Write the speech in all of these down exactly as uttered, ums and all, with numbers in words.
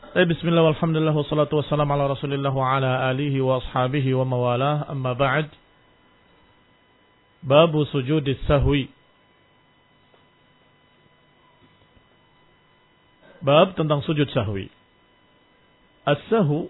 Bismillah walhamdulillah wassalatu wassalamu ala rasulillah wa ala alihi wa ashabihi wa mawalah, amma ba'd. Babu sujudis sahwi. Bab tentang sujud sahwi. As-sahwu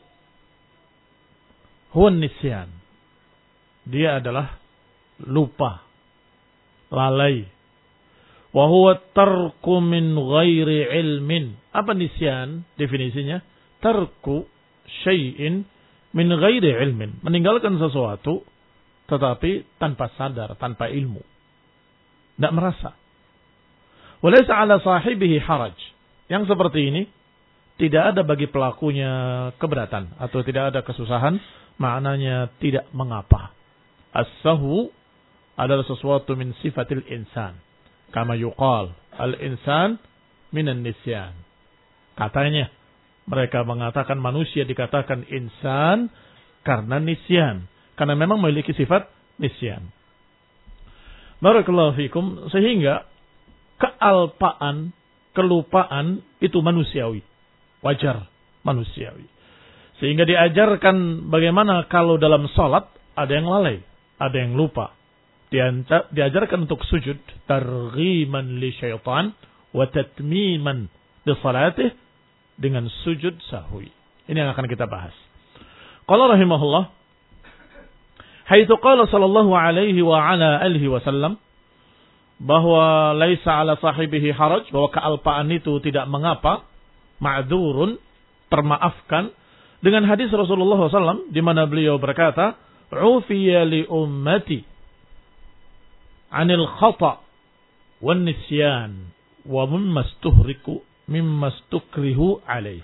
huwa nisyan. Dia adalah lupa, lalai. Wa huwa tarku min ghairi ilmin. Apa nisyan? Definisinya, tarku syai'in min ghairi ilmin. Meninggalkan sesuatu tetapi tanpa sadar, tanpa ilmu. Tidak merasa. Wa laysa ala sahibihi haraj. Yang seperti ini tidak ada bagi pelakunya keberatan atau tidak ada kesusahan, maknanya tidak mengapa. As-sahwu adalah sesuatu min sifatil insan. Kama yuqal, al-insan minan nisyan. Katanya, mereka mengatakan manusia dikatakan insan karena nisyan. Karena memang memiliki sifat nisyan. Barakallahu fikum, sehingga kealpaan, kelupaan itu manusiawi. Wajar, manusiawi. Sehingga diajarkan bagaimana kalau dalam salat ada yang lalai, ada yang lupa. Diajarkan untuk sujud targhiman li syaitan wa tatmiman li salatih, dengan sujud sahwi. Ini yang akan kita bahas. Qala rahimahullah, haitsu qala sallallahu alaihi wa ala alihi wasallam, bahwa laisa ala sahibihi haraj, bahwa kealpaan itu tidak mengapa, ma'dzurun, termaafkan, dengan hadis Rasulullah sallallahu alaihi wasallam di mana beliau berkata, ufiya li ummati anil khata' wan nisyan wa mimma stuhriku mimma stukrihu alaih.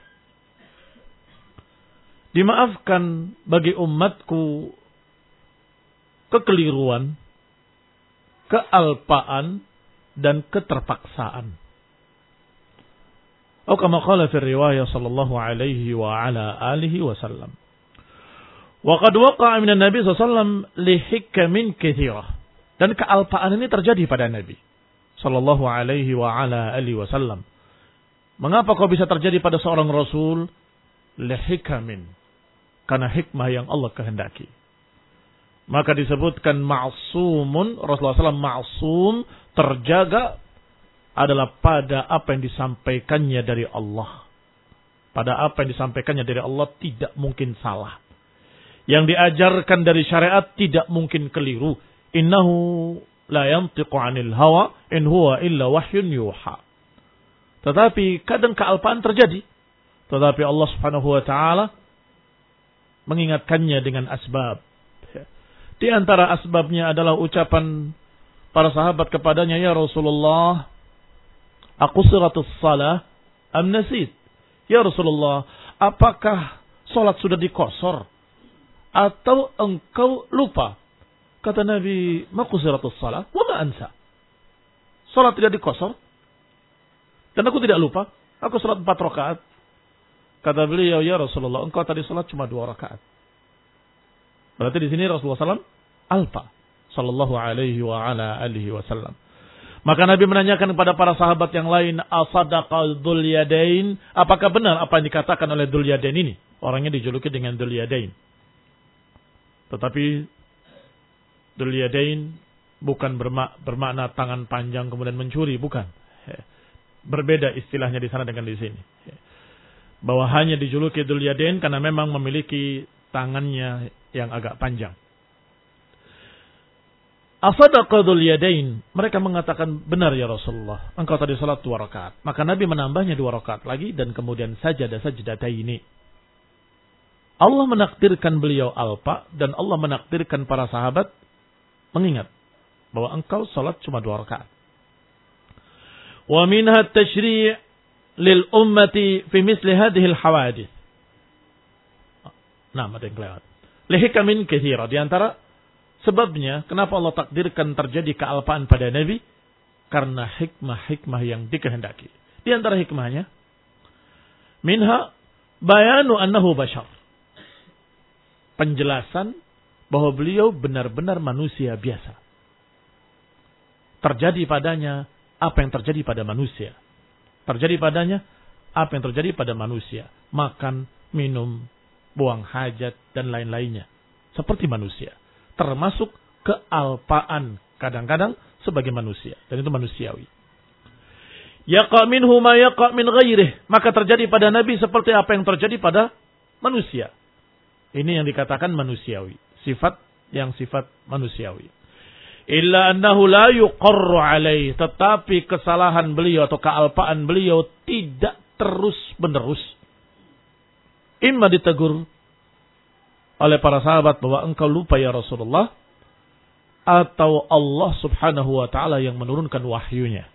Dimaafkan bagi umatku kekeliruan, kealpaan, dan keterpaksaan. Atau kama qala fi riwayah sallallahu alaihi wa ala alihi wasallam. Wa qad waqa'a minan nabi sallallahu alaihi wasallam li hikamin katsirah. Dan kealpaan ini terjadi pada Nabi sallallahu alaihi wa ala alihi wasallam. Mengapa kau bisa terjadi pada seorang rasul? Lihikamin, karena hikmah yang Allah kehendaki. Maka disebutkan ma'sumun, Rasulullah sallallahu alaihi wasallam ma'sum, terjaga adalah pada apa yang disampaikannya dari Allah. Pada apa yang disampaikannya dari Allah tidak mungkin salah. Yang diajarkan dari syariat tidak mungkin keliru. Innahu la yantiqu 'anil hawa in huwa illa wahyun yuha. Tetapi kadang kealpaan terjadi. Tetapi Allah Subhanahu wa taala mengingatkannya dengan asbab. Di antara asbabnya adalah ucapan para sahabat kepadanya, ya Rasulullah, aqsiratus shalah am nasit? Ya Rasulullah, apakah salat sudah dikosor atau engkau lupa? Kata Nabi, maqsiratus shalah wa ma ansa. Salat tidak dikosor dan aku tidak lupa. Aku salat empat rakaat. Kata beliau, ya Rasulullah, engkau tadi salat cuma dua rakaat. Berarti di sini Rasulullah sallallahu alaihi wasallam alfa sallallahu alaihi wa ala alihi wasallam. Maka Nabi menanyakan kepada para sahabat yang lain, asadaqa dzul yadain? Apakah benar apa yang dikatakan oleh dzul yadain ini? Orangnya dijuluki dengan dzul yadain. Tetapi dzul yadain bukan bermak bermakna tangan panjang kemudian mencuri, bukan. Berbeda istilahnya di sana dengan di sini. Bahwa hanya dijuluki dzul yadain karena memang memiliki tangannya yang agak panjang. Asadaqa dzul yadain? Mereka mengatakan, benar ya Rasulullah, engkau tadi salat dua rakaat. Maka Nabi menambahnya dua rakaat lagi dan kemudian sajadah sajdataini. Allah menakdirkan beliau alpa dan Allah menakdirkan para sahabat mengingat bahwa engkau salat cuma dua rakaat. Wa minha at-tashri' lil ummati fi misli hadhihi al-hawadith. Nah, ada yang kelewat. Lihikamin katsira. Di antara sebabnya kenapa Allah takdirkan terjadi kealpaan pada Nabi, karena hikmah-hikmah yang dikehendaki. Di antara hikmahnya, minha bayanu annahu bashar. Penjelasan bahwa beliau benar-benar manusia biasa. Terjadi padanya apa yang terjadi pada manusia. Terjadi padanya apa yang terjadi pada manusia. Makan, minum, buang hajat, dan lain-lainnya. Seperti manusia. Termasuk kealpaan kadang-kadang sebagai manusia. Dan itu manusiawi. Yaqa' minhu ma yaqa' min ghairih. Maka terjadi pada Nabi seperti apa yang terjadi pada manusia. Ini yang dikatakan manusiawi. Sifat yang sifat manusiawi. Illa annahu la yuqarru alaih. Tetapi kesalahan beliau atau kealpaan beliau tidak terus menerus. Imma ditegur oleh para sahabat bahwa engkau lupa ya Rasulullah. Atau Allah subhanahu wa ta'ala yang menurunkan wahyunya.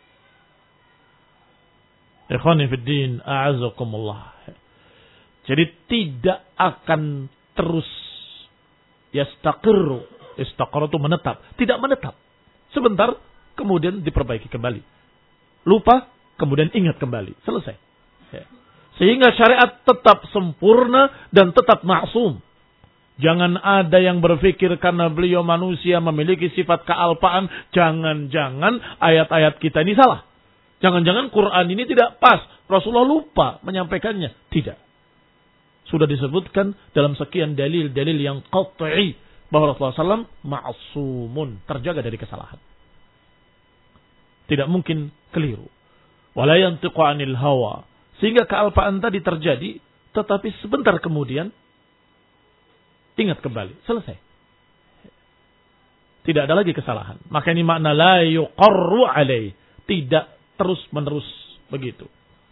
Ikhwani fid din, a'azakumullah. Jadi tidak akan terus yastaqirru. Istaqarra itu menetap. Tidak menetap. Sebentar, kemudian diperbaiki kembali. Lupa, kemudian ingat kembali. Selesai. Sehingga syariat tetap sempurna dan tetap maksum. Jangan ada yang berpikir karena beliau manusia memiliki sifat kealpaan. Jangan-jangan ayat-ayat kita ini salah. Jangan-jangan Quran ini tidak pas. Rasulullah lupa menyampaikannya. Tidak. Sudah disebutkan dalam sekian dalil-dalil yang qat'i. Bahwa Rasulullah shallallahu alaihi wasallam ma'asumun. Terjaga dari kesalahan. Tidak mungkin keliru. Wala yantiqu anil hawa. Sehingga kealpaan tadi terjadi. Tetapi sebentar kemudian. Ingat kembali. Selesai. Tidak ada lagi kesalahan. Maka ini makna la yuqarru alaih. Tidak terus menerus begitu.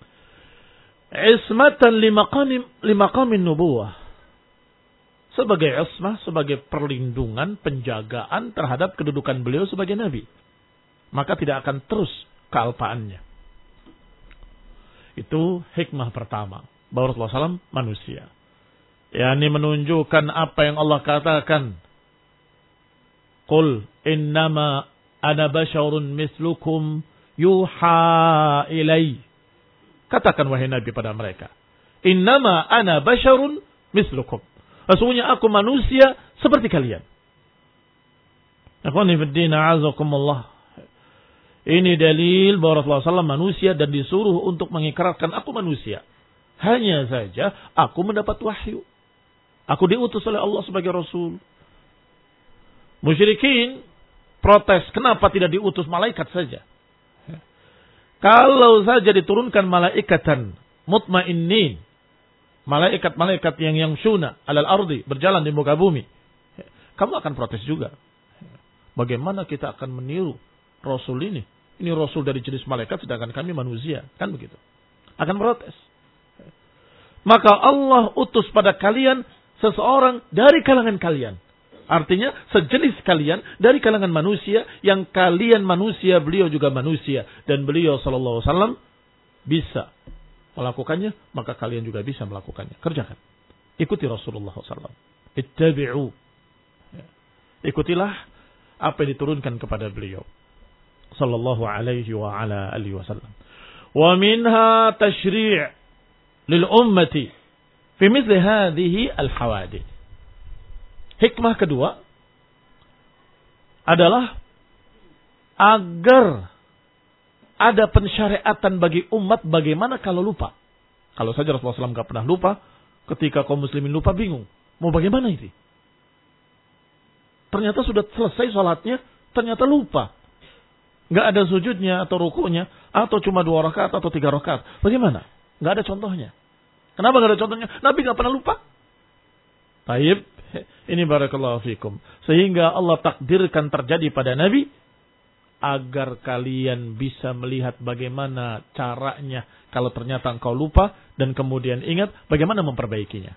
Ismatan limaqamin nubuwah. Sebagai ismah, sebagai perlindungan, penjagaan terhadap kedudukan beliau sebagai nabi. Maka tidak akan terus kealpaannya. Itu hikmah pertama. Bahwa Rasulullah shallallahu alaihi wasallam manusia. Yani menunjukkan apa yang Allah katakan. Qul innama ana basyarun mislukum yuha ilai. Katakan wahai Nabi pada mereka. Innama ana basyarun mislukum. Sesungguhnya aku manusia seperti kalian. Ikhwani fid din, a'azakumullah. Ini dalil bahwa Rasulullah shallallahu alaihi wasallam manusia dan disuruh untuk mengikrarkan aku manusia. Hanya saja aku mendapat wahyu. Aku diutus oleh Allah sebagai Rasul. Musyrikin protes, kenapa tidak diutus malaikat saja? Kalau saja diturunkan malaikatan mutmainnin, malaikat-malaikat yang yang syuna alal ardi, berjalan di muka bumi, kamu akan protes juga. Bagaimana kita akan meniru Rasul ini? Ini Rasul dari jenis malaikat sedangkan kami manusia. Kan begitu. Akan protes. Maka Allah utus pada kalian seseorang dari kalangan kalian. Artinya sejenis kalian dari kalangan manusia yang kalian manusia, beliau juga manusia. Dan beliau sallallahu alaihi wasallam bisa melakukannya, maka kalian juga bisa melakukannya. Kerjakan. Ikuti Rasulullah sallallahu alaihi wasallam. Ittabi'u. Ikutilah apa yang diturunkan kepada beliau sallallahu alaihi wa ala alihi wasallam. Wa minha tashri' lil ummati fi mithli hadhihi al hawadith. Hikmah kedua adalah agar ada pensyariatan bagi umat bagaimana kalau lupa. Kalau saja Rasulullah shallallahu alaihi wasallam tidak pernah lupa, ketika kaum muslimin lupa bingung. Mau bagaimana ini? Ternyata sudah selesai sholatnya, ternyata lupa. Nggak ada sujudnya atau rukunya, atau cuma dua rakaat atau tiga rakaat. Bagaimana? Nggak ada contohnya. Kenapa nggak ada contohnya? Nabi nggak pernah lupa. Taib, ini barakallahu fikum. Sehingga Allah takdirkan terjadi pada Nabi agar kalian bisa melihat bagaimana caranya kalau ternyata engkau lupa dan kemudian ingat bagaimana memperbaikinya.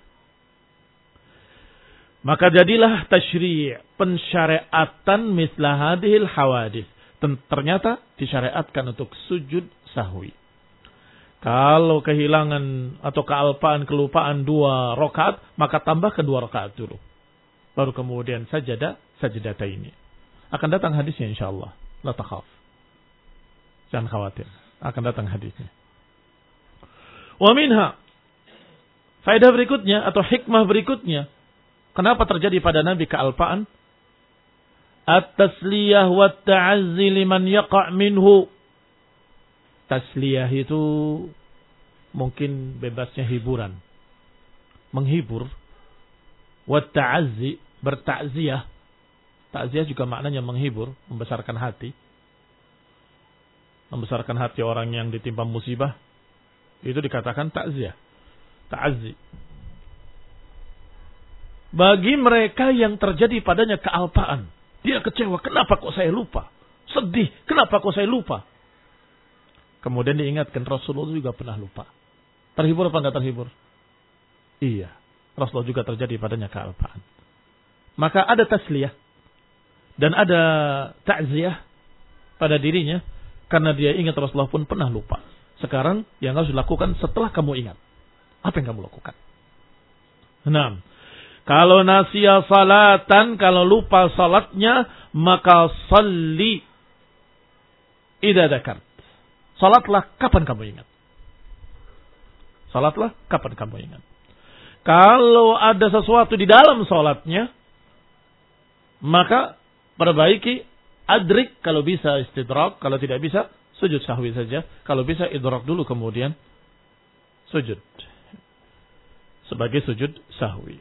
Maka jadilah tasyri' pensyariatan misla hadhil hawadith. Ternyata disyariatkan untuk sujud sahwi. Kalau kehilangan atau kealpaan, kelupaan dua rakaat, maka tambah ke dua rakaat dulu. Baru kemudian sajadah, sajadata ini. Akan datang hadisnya insyaallah. La takhaf. Jangan khawatir. Akan datang hadisnya. Wa minha. Faedah berikutnya atau hikmah berikutnya. Kenapa terjadi pada Nabi kealpaan? At-tasliyah wa ta'azzi liman yaqa' minhu. Tasliyah itu mungkin bebasnya hiburan. Menghibur. Wa ta'azzi, bertakziah. Takziah juga maknanya menghibur, membesarkan hati. Membesarkan hati orang yang ditimpa musibah. Itu dikatakan takziah. Ta'azzi. Bagi mereka yang terjadi padanya kealpaan. Dia kecewa, kenapa kok saya lupa? Sedih, kenapa kok saya lupa? Kemudian diingatkan, Rasulullah juga pernah lupa. Terhibur apa enggak terhibur? Iya, Rasulullah juga terjadi padanya kealpaan. Maka ada tasliyah dan ada ta'ziyah pada dirinya karena dia ingat Rasulullah pun pernah lupa. Sekarang yang harus dilakukan setelah kamu ingat. Apa yang kamu lakukan? Nah, kalau nasiya salatan, kalau lupa salatnya, maka salli idza dzakart. Salatlah kapan kamu ingat. Salatlah kapan kamu ingat. Kalau ada sesuatu di dalam salatnya, maka perbaiki, adrik kalau bisa istidrak, kalau tidak bisa sujud sahwi saja, kalau bisa idrak dulu kemudian sujud. Sebagai sujud sahwi.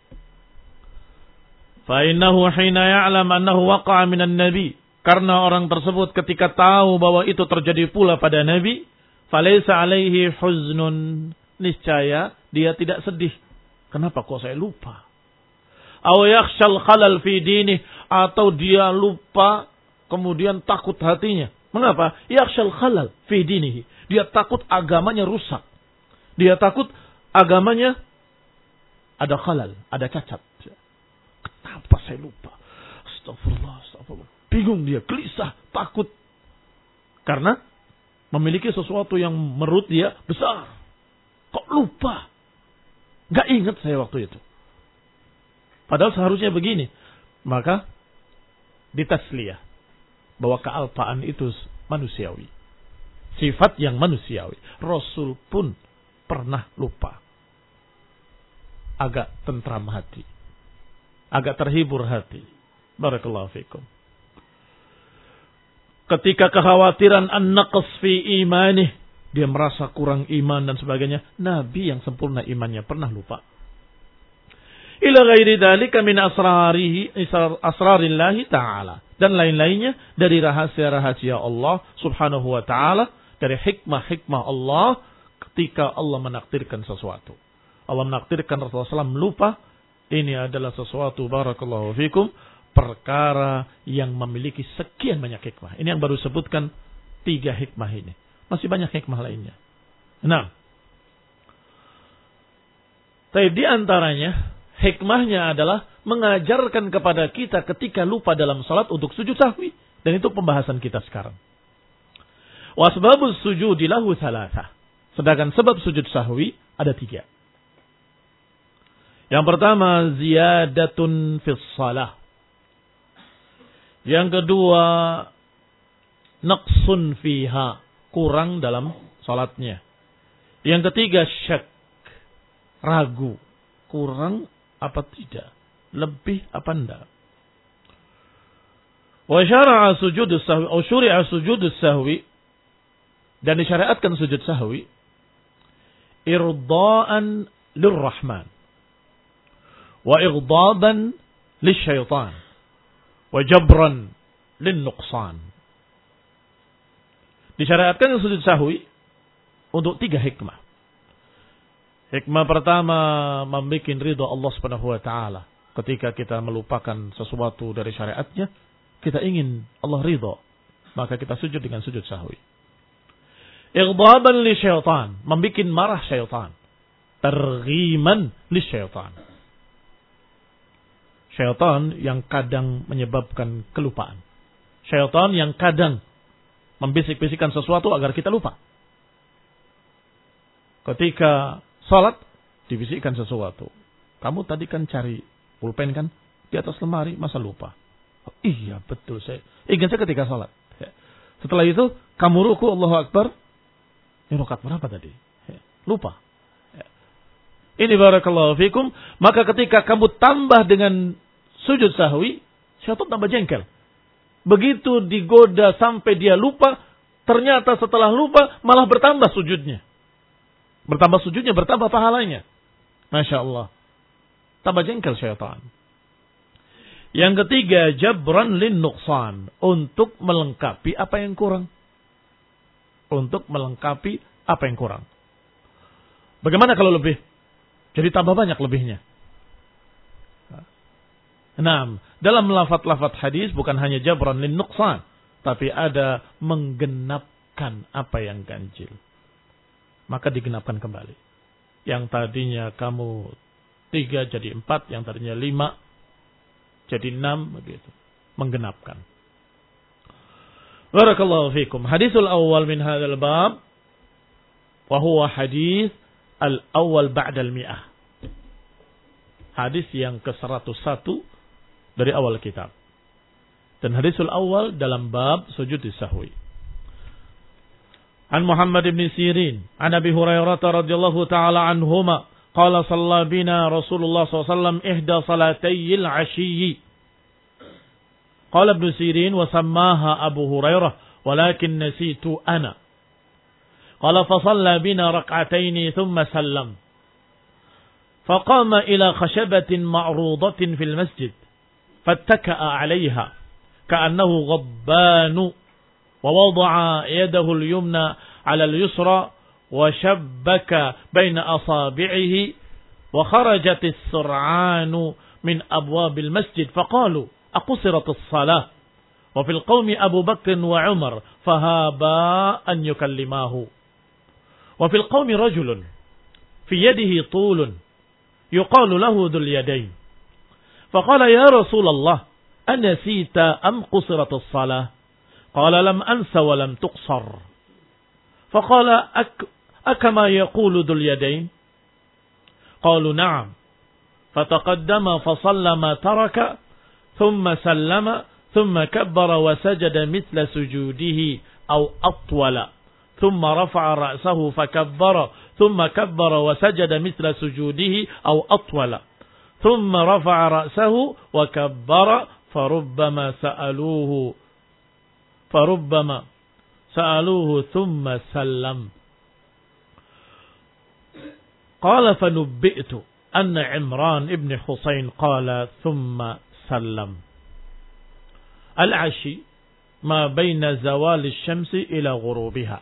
Fa innahu hina ya'lam annahu waqa'a minan nabi. Karena orang tersebut ketika tahu bahwa itu terjadi pula pada Nabi, falaysa alaihi huznun, niscaya dia tidak sedih. Kenapa kok saya lupa? Aw yakhshal khalal fi dinih, atau dia lupa kemudian takut hatinya. Mengapa? Yakhshal khalal fi dinihi. Dia takut agamanya rusak. Dia takut agamanya ada khalal, ada cacat. Kenapa saya lupa? Astagfirullah, astagfirullah. Bingung dia, gelisah, takut. Karena memiliki sesuatu yang menurut dia besar. Kok lupa? Gak ingat saya waktu itu. Padahal seharusnya begini. Maka ditasliyah. Bahwa kealpaan itu manusiawi. Sifat yang manusiawi. Rasul pun pernah lupa. Agak tentram hati. Agak terhibur hati. Barakallahu fikum. Ketika kekhawatiran an-naqs fi imanih, dia merasa kurang iman dan sebagainya, Nabi yang sempurna imannya pernah lupa. Ila ghairi dzalika min asrarihi asrarillahi ta'ala, dan lain-lainnya dari rahasia-rahasia Allah Subhanahu wa taala, dari hikmah-hikmah Allah ketika Allah menakdirkan sesuatu. Allah menakdirkan Rasulullah sallallahu alaihi wasallam lupa, ini adalah sesuatu barakallahu fikum, perkara yang memiliki sekian banyak hikmah. Ini yang baru sebutkan tiga hikmah ini. Masih banyak hikmah lainnya. Nah, tapi di antaranya hikmahnya adalah mengajarkan kepada kita ketika lupa dalam salat untuk sujud sahwi. Dan itu pembahasan kita sekarang. Wasbabus sujudi lahu thalathah. Sedangkan sebab sujud sahwi ada tiga. Yang pertama, ziyadatun fis salah. Yang kedua, naqsun fiha, kurang dalam salatnya. Yang ketiga, syak, ragu, kurang apa tidak, lebih apa enggak. Wa syara'a sujudus sahwi, atau syuri'a sujudus sahwi, dan disyariatkan sujud sahwi, irda'an lirrahman, wa igdaban lisyaitan, wajabran lin nuqsan. Disyariatkan sujud sahwi untuk tiga hikmah. Hikmah pertama, membuat ridha Allah Subhanahu wa taala. Ketika kita melupakan sesuatu dari syariatnya, kita ingin Allah ridha, maka kita sujud dengan sujud sahwi. Igdaban li syaitan, membuat marah syaitan. Targhiman li syaitan. Syaitan yang kadang menyebabkan kelupaan. Syaitan yang kadang membisik-bisikkan sesuatu agar kita lupa. Ketika salat, dibisikkan sesuatu. Kamu tadi kan cari pulpen kan di atas lemari, masa lupa? Oh, iya betul, saya ingat saya ketika salat. Setelah itu kamu ruku, Allahu Akbar. Ini rakaat berapa tadi? Lupa. Ini barakallahu fikum. Maka ketika kamu tambah dengan sujud sahwi, syaitan tambah jengkel. Begitu digoda sampai dia lupa, ternyata setelah lupa malah bertambah sujudnya. Bertambah sujudnya, bertambah pahalanya. Masya Allah. Tambah jengkel syaitan. Yang ketiga, jabran lin nuqsan. Untuk melengkapi apa yang kurang. Untuk melengkapi apa yang kurang. Bagaimana kalau lebih? Jadi tambah banyak lebihnya. Nah, dalam lafaz-lafaz hadis bukan hanya jabran lin nuqsan. Tapi ada menggenapkan apa yang ganjil. Maka digenapkan kembali. Yang tadinya kamu tiga jadi empat, yang tadinya lima jadi enam, begitu. Menggenapkan. Barakallahu fikum. Hadisul awal min hadzal bab wa huwa hadis al-awwal ba'da al-mi'ah. Hadis yang ke seratus satu dari awal kitab. Dan hadisul awal dalam bab sujud sahwi. An Muhammad ibn Sirin, an Abi Hurairah radhiyallahu taala anhuma, qala shalla bina Rasulullah sallallahu alaihi wasallam ihda salatayil ashiyyi. Qala Ibn Sirin wa sammaha Abu Hurairah walakin nasitu ana. Qala fa shalla bina rak'atayn thumma sallam. Faqama ila khashabatin ma'rudatin fil masjid fattaka'a 'alayha ka'annahu ghabbanu. ووضع يده اليمنى على اليسرى وشبك بين أصابعه وخرجت السرعان من أبواب المسجد فقالوا أقصرت الصلاة وفي القوم أبو بكر وعمر فهابا أن يكلماه وفي القوم رجل في يده طول يقال له ذو اليدين فقال يا رسول الله أنسيت أم قصرت الصلاة قال لم أنس ولم تقصر فقال أك أكما يقول ذو اليدين قالوا نعم فتقدم فصلى ما ترك ثم سلم ثم كبر وسجد مثل سجوده أو أطول ثم رفع رأسه فكبر ثم كبر وسجد مثل سجوده أو أطول ثم رفع رأسه وكبر فربما سألوه فربما سألوه ثم سلم قال فنبئت أن عمران ابن حسين قال ثم سلم العشي ما بين زوال الشمس إلى غروبها.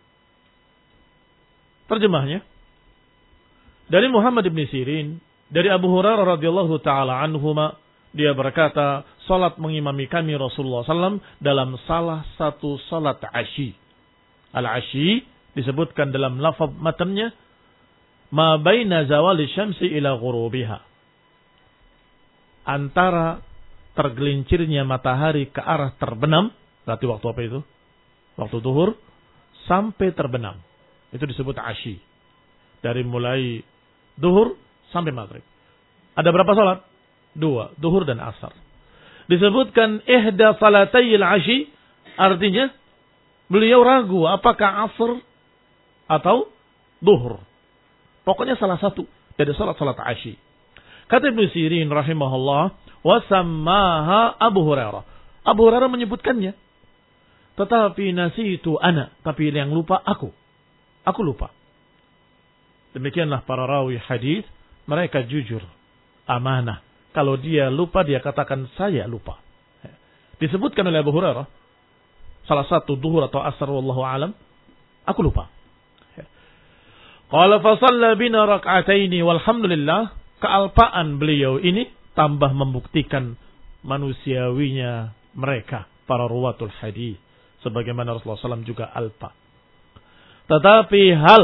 Terjemahnya dari Muhammad ibn Sirin dari Abu Hurairah radhiyallahu taala anhuma, dia berkata, salat mengimami kami Rasulullah sallallahu alaihi wasallam dalam salah satu salat asyi. Al-asyi disebutkan dalam lafaz matanya, ma baina zawali syamsi ila ghurubiha. Antara tergelincirnya matahari ke arah terbenam, berarti waktu apa itu? Waktu zuhur sampai terbenam. Itu disebut asyi. Dari mulai zuhur sampai maghrib. Ada berapa salat? Dua, zuhur dan asar. Disebutkan ihda salatayil asyi, artinya beliau ragu apakah asar atau zuhur. Pokoknya salah satu dari salat-salat asyi. Kata Ibnu Sirin rahimahullah, wa sammaha Abu Hurairah. Abu Hurairah menyebutkannya. Tetapi nasitu ana, tapi yang lupa aku. Aku lupa. Demikianlah para rawi hadis, mereka jujur, amanah. Kalau dia lupa, dia katakan saya lupa. Disebutkan oleh Abu Hurairah, salah satu zuhur atau asar wallahu alam, aku lupa. Qala fa shalla bina rak'ataini walhamdulillah, kealpaan beliau ini tambah membuktikan manusiawinya mereka para ruwatul hadis, sebagaimana Rasulullah sallallahu alaihi wasallam juga alpa. Tetapi hal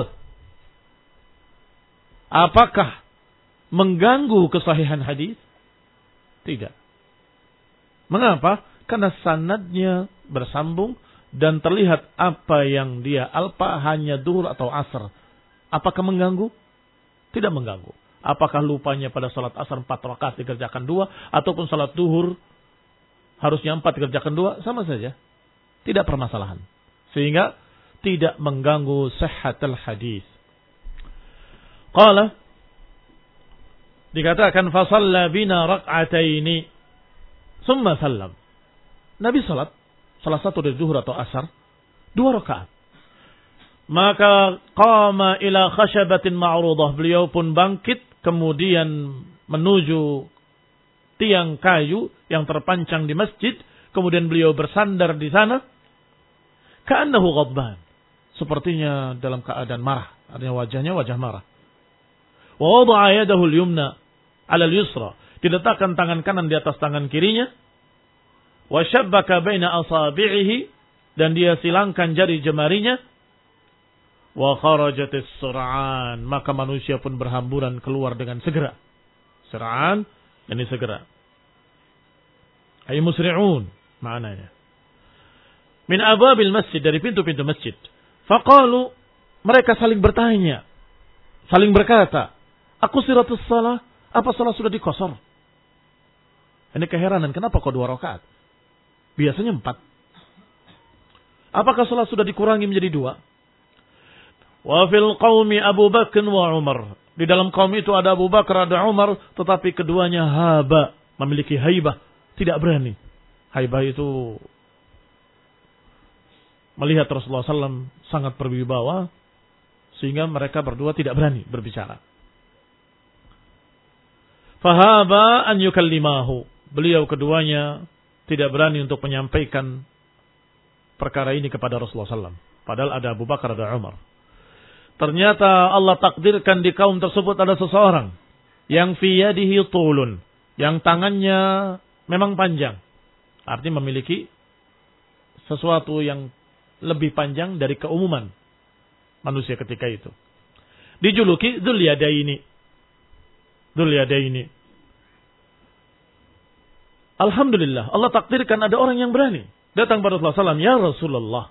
apakah mengganggu kesahihan hadis? Tidak. Mengapa? Karena sanadnya bersambung dan terlihat apa yang dia alpa hanya zuhur atau asar. Apakah mengganggu? Tidak mengganggu. Apakah lupanya pada salat asar empat rakaat dikerjakan dua, ataupun salat zuhur harusnya empat dikerjakan dua, sama saja. Tidak permasalahan. Sehingga tidak mengganggu sihhatul hadis. Qala, dikatakan fasalla bina rak'ataini summa sallam. Nabi salat salah satu dari zuhur atau asar dua rakaat. Maka qama ila khashabatin ma'rudah. Beliau pun bangkit kemudian menuju tiang kayu yang terpancang di masjid. Kemudian beliau bersandar di sana. Ka'annahu ghadban. Sepertinya dalam keadaan marah. Artinya wajahnya wajah marah. Wa wada'a yadahu al-yumna 'ala al-yusra. Diletakkan tangan kanan di atas tangan kirinya. Wa shabbaka baina asabi'ihi. Dan dia silangkan jari jemarinya. Wa kharajatis sur'an. Maka manusia pun berhamburan keluar dengan segera. Sur'an, ini segera. Ay musri'un, maknanya. Min abwabil masjid, dari pintu-pintu masjid. Faqalu, mereka saling bertanya. Saling berkata, aku siratus salah, apa salah sudah dikosor? Ini keheranan, kenapa kok dua rakaat? Biasanya empat. Apakah salah sudah dikurangi menjadi dua? Wa fil qaumi Abu Bakar wa Umar. Di dalam kaum itu ada Abu Bakar, ada Umar, tetapi keduanya haba, memiliki haibah, tidak berani. Haibah itu melihat Rasulullah sallallahu alaihi wasallam sangat berwibawa, sehingga mereka berdua tidak berani berbicara. Fahaba an yukallimahu. Beliau keduanya tidak berani untuk menyampaikan perkara ini kepada Rasulullah sallallahu alaihi wasallam. Padahal ada Abu Bakar, ada Umar. Ternyata Allah takdirkan di kaum tersebut ada seseorang yang fi yadihi tulun, yang tangannya memang panjang. Artinya memiliki sesuatu yang lebih panjang dari keumuman manusia ketika itu. Dijuluki Dzul Yadaini. Dzul Yadaini. Alhamdulillah, Allah takdirkan ada orang yang berani datang pada Rasulullah sallallahu alaihi wasallam, ya Rasulullah,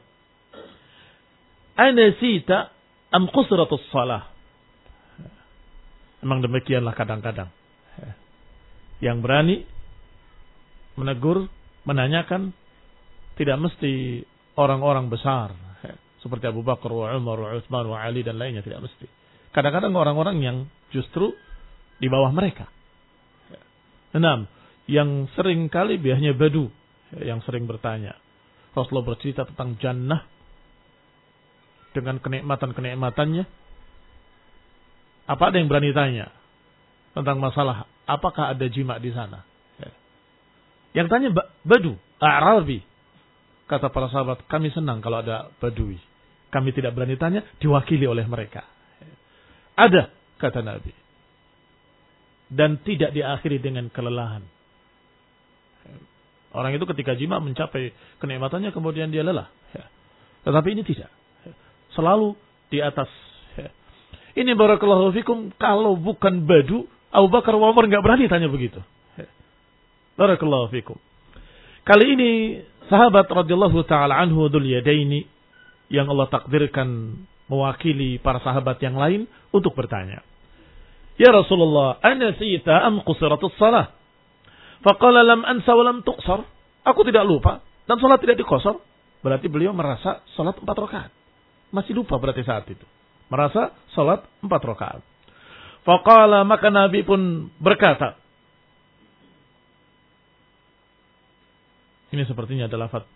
anasita am qusratus salah. Memang demikianlah kadang-kadang. Yang berani menegur, menanyakan, tidak mesti orang-orang besar. Seperti Abu Bakar, wa Umar, wa Utsman, wa Ali dan lainnya, tidak mesti. Kadang-kadang orang-orang yang justru di bawah mereka. Enam, yang sering kali biasanya badu yang sering bertanya. Rasulullah bercerita tentang jannah dengan kenikmatan-kenikmatannya. Apa ada yang berani tanya tentang masalah apakah ada jima di sana? Yang tanya badu, A'rabi. Kata para sahabat, kami senang kalau ada badui. Kami tidak berani tanya, diwakili oleh mereka. Ada, kata Nabi. Dan tidak diakhiri dengan kelelahan. Orang itu ketika jima mencapai kenikmatannya kemudian dia lelah. Tetapi ini tidak. Selalu di atas. Ini barakallahu fikum, kalau bukan badu, Abu Bakar wa Umar enggak berani tanya begitu. Barakallahu fikum. Kali ini sahabat radhiyallahu taala anhu Dzul Yadaini yang Allah takdirkan mewakili para sahabat yang lain untuk bertanya. Ya Rasulullah, anasita am qusratus salah? Faqala lam ansa wa lam tuqsar. Aku tidak lupa dan salat tidak dikosor. Berarti beliau merasa salat empat rakaat. Masih lupa berarti saat itu. Merasa salat empat rakaat. Faqala, maka Nabi pun berkata. Ini sepertinya ada lafaz.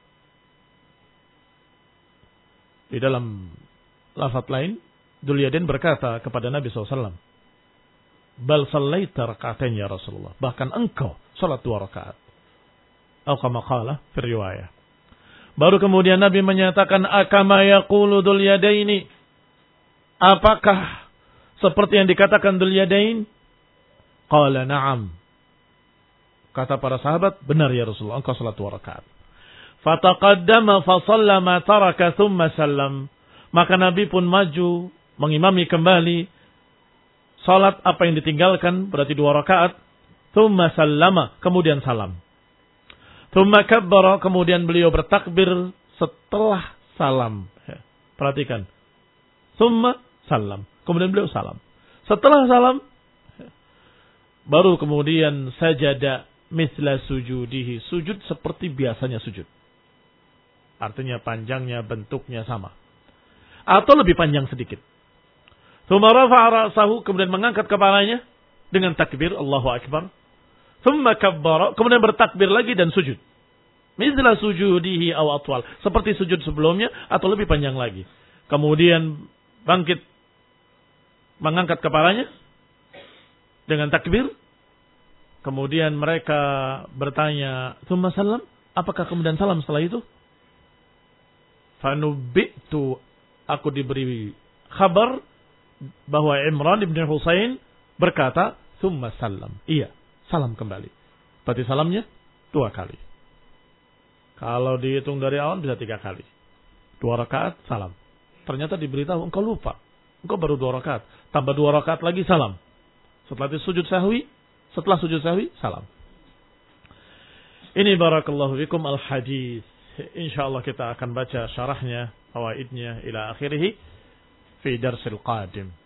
Di dalam lafaz lain, Dzul Yadain berkata kepada Nabi shallallahu alaihi wasallam, bal sallaita raka'atain ya Rasulullah. Bahkan engkau salat dua rakaat. Atau kama qala fi riwayah. Baru kemudian Nabi menyatakan, akama yaqulu Dzul Yadaini. Apakah seperti yang dikatakan Dzul Yadain? Qala na'am. Kata para sahabat, benar ya Rasulullah, engkau salat dua rakaat. Fataqaddama fa shalla ma taraka thumma sallam. Maka Nabi pun maju mengimami kembali salat apa yang ditinggalkan, berarti dua rakaat. Thumma sallama, kemudian salam. Thumma kabbara, kemudian beliau bertakbir setelah salam. Perhatikan. Thumma salam, kemudian beliau salam. Setelah salam, baru kemudian sajada misla sujudihi. Sujud seperti biasanya sujud. Artinya panjangnya, bentuknya sama. Atau lebih panjang sedikit. Thumma rafa'a ra'sahu, kemudian mengangkat kepalanya dengan takbir Allahu Akbar. Thumma kabbara, kemudian bertakbir lagi dan sujud. Misla sujudihi aw atwal, seperti sujud sebelumnya atau lebih panjang lagi. kemudian bangkit mengangkat kepalanya dengan takbir. Kemudian mereka bertanya, "Tsumma salam?" Apakah kemudian salam setelah itu? Fanubitu, aku diberi kabar bahwa Imran bin Husain berkata, "Tsumma salam." Iya, salam kembali. Berarti salamnya dua kali. Kalau dihitung dari awal bisa tiga kali. Dua rakaat salam. Ternyata diberitahu engkau lupa. Engkau baru dua rakaat. Tambah dua rakaat lagi salam. Setelah itu sujud sahwi. Setelah sujud sahwi salam. Ini barakallahu fikum al-hadis. InsyaAllah kita akan baca syarahnya, fawaidnya ila akhirih fi darsil qadim.